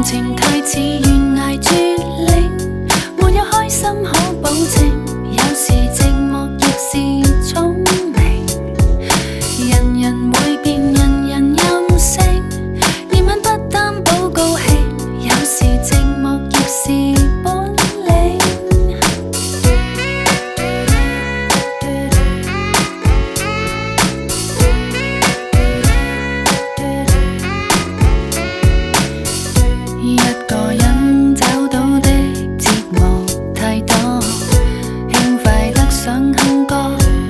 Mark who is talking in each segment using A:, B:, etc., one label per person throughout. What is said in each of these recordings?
A: 談情太似懸崖絕嶺，沒有開心可保證，有時寂寞亦是聰明。人人會變，人人任性，熱吻不擔保高興，有時寂寞亦是本領。一個人找到的折磨太多，輕快得想哼歌，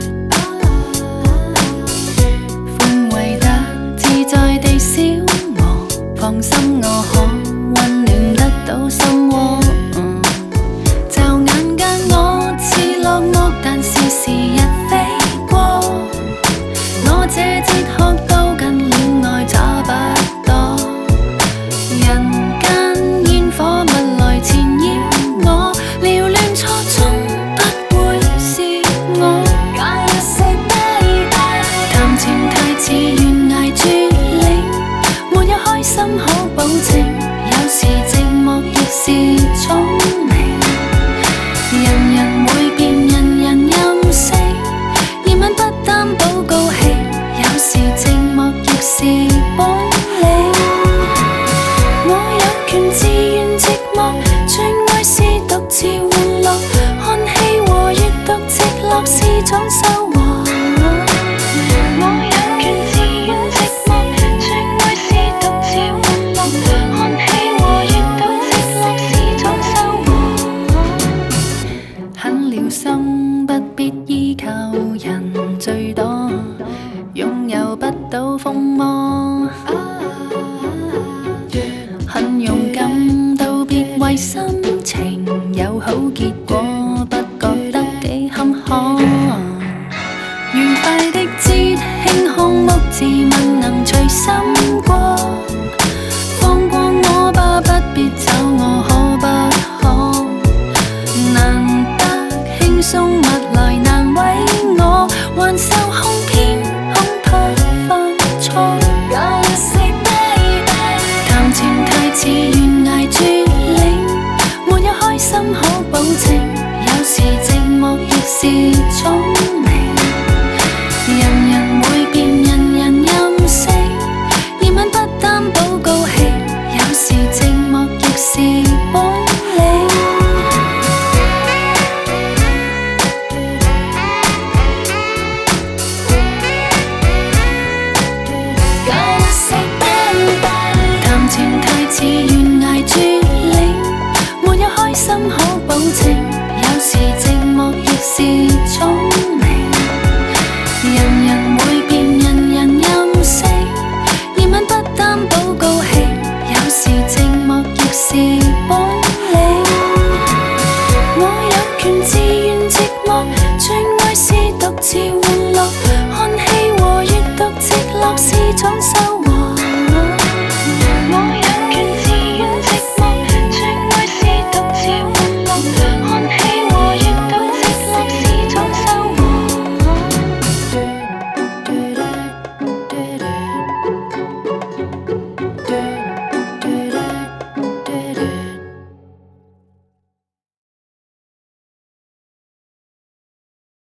A: 寬慰得自在地消磨，放心我可溫暖得到心窩。驟眼間我似落寞，但是時日飛過，我這哲學都跟戀愛差不多。人火物來纏繞我，撩亂錯綜不會是我。談情太似懸崖絕嶺，沒有開心可保證，有時寂寞亦是聰明。人人會變，人人任性，熱吻不擔保高興，有時寂寞亦是本領。我有權自願寂寞，最愛是獨自玩樂，看戲和閱讀直落是種收穫。我有權自願寂寞，最愛是獨自玩樂，看戲和閱讀直落是種收穫。狠了心不必依靠人最多，擁有不到風魔。很勇敢道別為心情有好結果，不覺得幾坎坷。愉快的節慶項目自問能隨心過，放過我吧，不必找我可不可。難得輕鬆物來難為我，還受控偏恐怕犯錯。談情太似懸崖絕嶺，沒有開心可保證，有時寂寞亦是聰明。人人會變，人人任性，熱吻不擔保高興，有時寂寞亦是本領。談情太似懸崖絕嶺，沒有開心可保證，有時寂寞亦是聰明。人人會變，人人任性，熱吻不擔保高興，有時寂寞亦是本領。我有權自願寂寞，最愛是獨自